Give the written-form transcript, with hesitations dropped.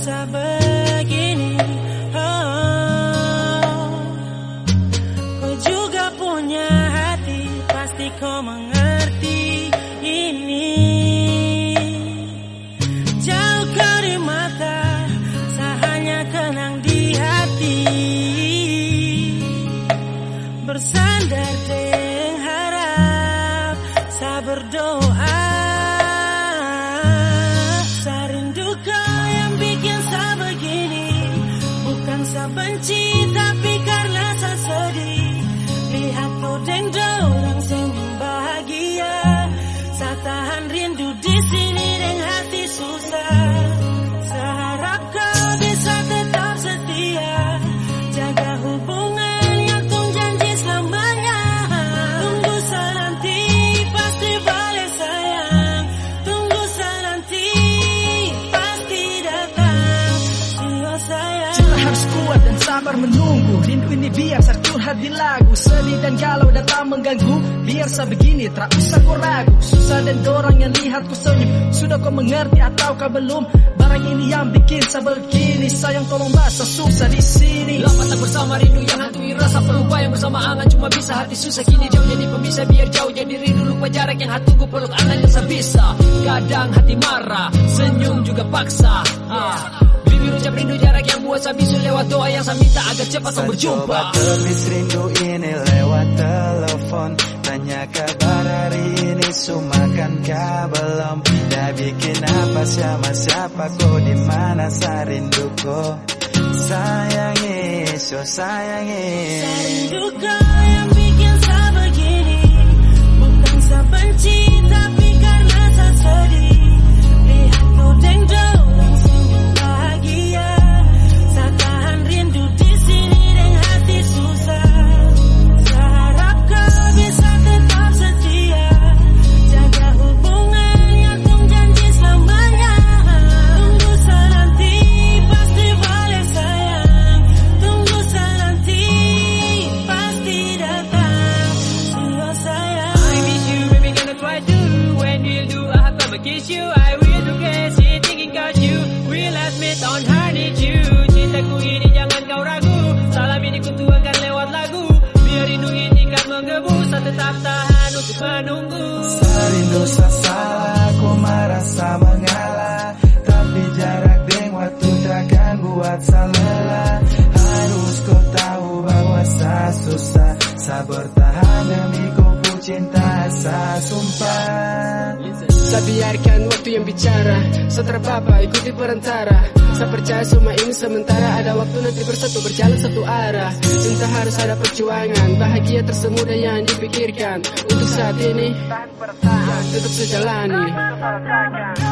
rasa begini. Kau juga punya hati, pasti kau mengerti ini. Jauh kau di mata, saya hanya kenang di hati. Bersandar dengan harap, saya berdoa. Saya rindu kau yang bikin saya begini. Bukan saya benci, tapi karena saya sedih. Lihat kau dan orang senyum bahagia. Saya tahan rindu di sini dengan hati susah. Saya harap kau bisa tetap setia, jaga hubungan yang tung janji selamanya. Tunggu saya nanti, pasti balik sayang. Tunggu saya nanti, pasti datang. Jiwa saya Cinta harus kuat dan sabar menunggu. Rindu ini biar saya curhat di lagu. Sedih dan galau datang mengganggu. Biar saya begini, tak usah kau ragu. Susah dan dorang yang lihat ku senyum. Sudah kau mengerti ataukah belum? Barang ini yang bikin saya begini. Sayang tolong basah susah di sini. Lama tak bersama, rindu yang hantui rasa. Pelupa yang bersama angan, cuma bisa hati susah. Kini jauh jadi pemisah, biar jauh jadi rindu. Lupa jarak yang hati tunggu, peluk anak yang sebisa. Kadang hati marah, senyum juga paksa. Bibir ucap rindu, jarak yang buat saya bisu. Lewat doa yang saya minta agar cepat kau berjumpa. Coba tepis rindu ini lewat telepon. Tanya kabar hari ini, sumakan kah belum? Dah bikin apa sama siapa, kau di mana saya rindu kau. Sayangi, so sayangi. Saya rindu kau yang bikin saya begini. Bukan saya benci, tapi karena saya sedih. Lihat kau dan orang senyum bahagia. Saya tahan rindu di sini dengan hati susah. Saya harap kau bisa tetap setia, jaga hubungan yang tung janji selamanya. Tunggu saya nanti, pasti balik sayang. Tunggu saya nanti, pasti datang. Jiwa saya I miss you, baby, gonna try to. When we'll do, I have to kiss you. I will do crazy, thinking about you. We'll admit on her need you. Cintaku ini jangan kau ragu. Salam ini ku tuangkan lewat lagu. Biar rindu ini kan menggebu. Saya tetap tahan untuk menunggu. Saya rindu salah, ku merasa mengalah. Tapi jarak dan waktu takkan buat saya lelah. Harus kau tahu bahwa saya susah. Saya bertahan demi kau cinta, saya sumpah. Saya biarkan waktu yang bicara. Saya terpapa ikuti perantara. Saya percaya semua ini sementara. Ada waktu nanti bersatu berjalan satu arah. Cinta harus ada perjuangan. Bahagia tersemudah yang dipikirkan. Untuk saat ini tetap sejalani.